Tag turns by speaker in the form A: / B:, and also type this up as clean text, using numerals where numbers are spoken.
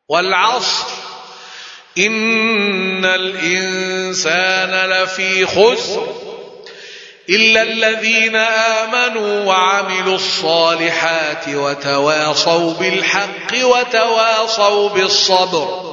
A: والعصر إن الإنسان لفي خسر إلا الذين آمنوا وعملوا الصالحات وتواصوا بالحق وتواصوا بالصبر.